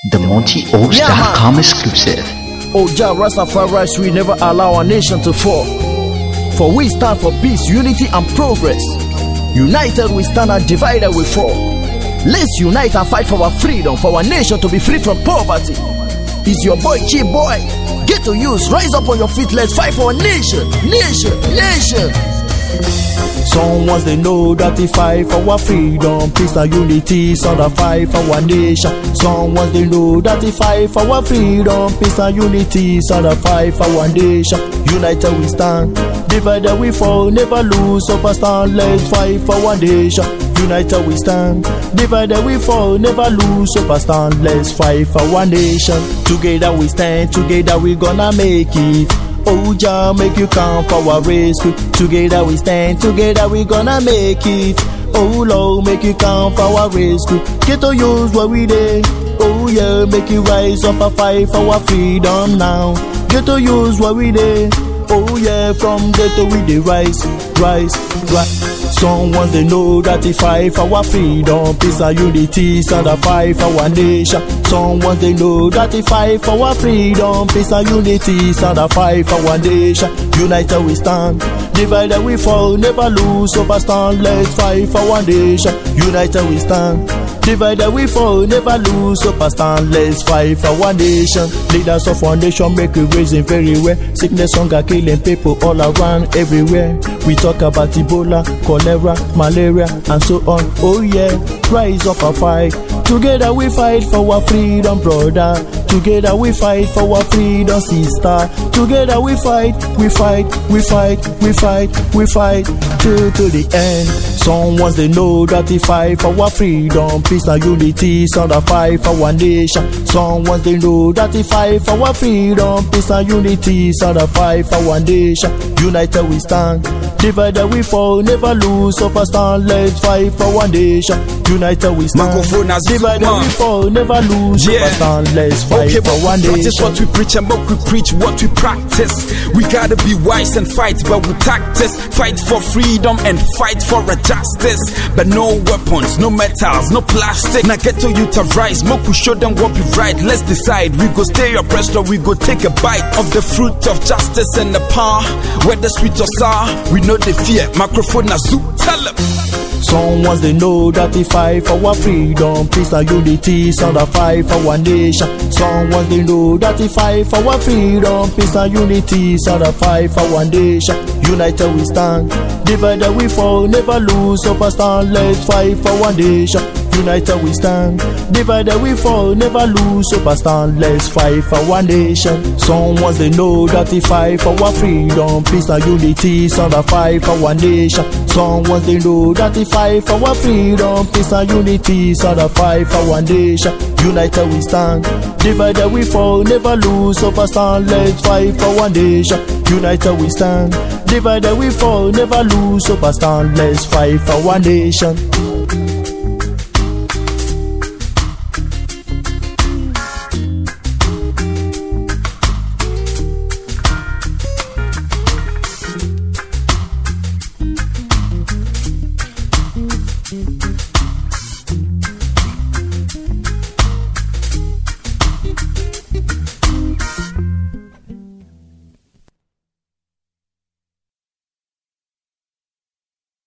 The MontyOaks.com exclusive. Oh Jah Rastafari, we never allow our nation to fall. For we stand for peace, unity and progress. United we stand and divided we fall. Let's unite and fight for our freedom, for our nation to be free from poverty. It's your boy Chi Boy. Get to use, rise up on your feet, let's fight for our nation. Nation. Some ones they know that they fight for our freedom, peace and unity, some that fight for our nation. Some ones they know that they fight for our freedom, peace and unity, some that fight for our nation. United we stand, divided we fall, never lose, stand, let's fight for our nation. United we stand, divided we fall, never lose, stand, let's fight for our nation. Together we stand, together we gonna make it. Oh Jah, make you count for our rescue. Together we stand, together we gonna make it. Oh Lord, make you count for our rescue. Get to use what we did. Oh yeah, make you rise up and fight for our freedom now. Get to use what we did. Oh yeah, from ghetto we dey rise. Some ones they know that they fight for our freedom, peace and unity, so that fight for our nation. Some ones they know that they fight for our freedom, peace and unity, so that fight for our nation. United we stand, divided we fall, never lose, stand, let's fight for our nation. United we stand, divided we fall, never lose, stand, let's fight for our nation. Leaders of our nation make we raising very well. Sickness, hunger, killing people all around, everywhere. We talk about Ebola, cholera, malaria, and so on. Oh yeah, rise up and fight. Together we fight for our freedom, brother. Together we fight for our freedom, sister. Together we fight till the end. Some ones they know that they fight for our freedom, peace and unity, some that fight for our nation. Some ones they know that they fight for our freedom, peace and unity, some that fight for our nation. United we stand, divided we fall, never lose, stand, let's fight for our nation. United we stand, divided we fall, never lose, stand, let's fight for our nation. Practice what we preach and what we preach, what we practice. We gotta be wise and fight, but with tactics. Fight for freedom and fight for a justice. But no weapons, no metals, no plastic. Now get to you to rise, make we show them what we right. Let's decide, we go stay oppressed or we go take a bite of the fruit of justice and the power. Whether sweet or sour, we know the fear. Microphone na zoo, tell them. Some ones they know that they fight for our freedom, peace and unity, some that fight for our nation. Some ones they know that they fight for our freedom, peace and unity, some that fight for our nation. United we stand, divided we fall, never lose, stand, let's fight for our nation. United we stand, divided we fall, never lose, stand, let's fight for our nation. Some ones they know that they fight for our freedom, peace and unity, some that fight for our nation. Some ones they know that they fight for our freedom, peace and unity, some that fight for our nation. United we stand, divided we fall, never lose, stand, let's fight for our nation. United we stand, divided we fall, never lose, stand, let's fight for our nation.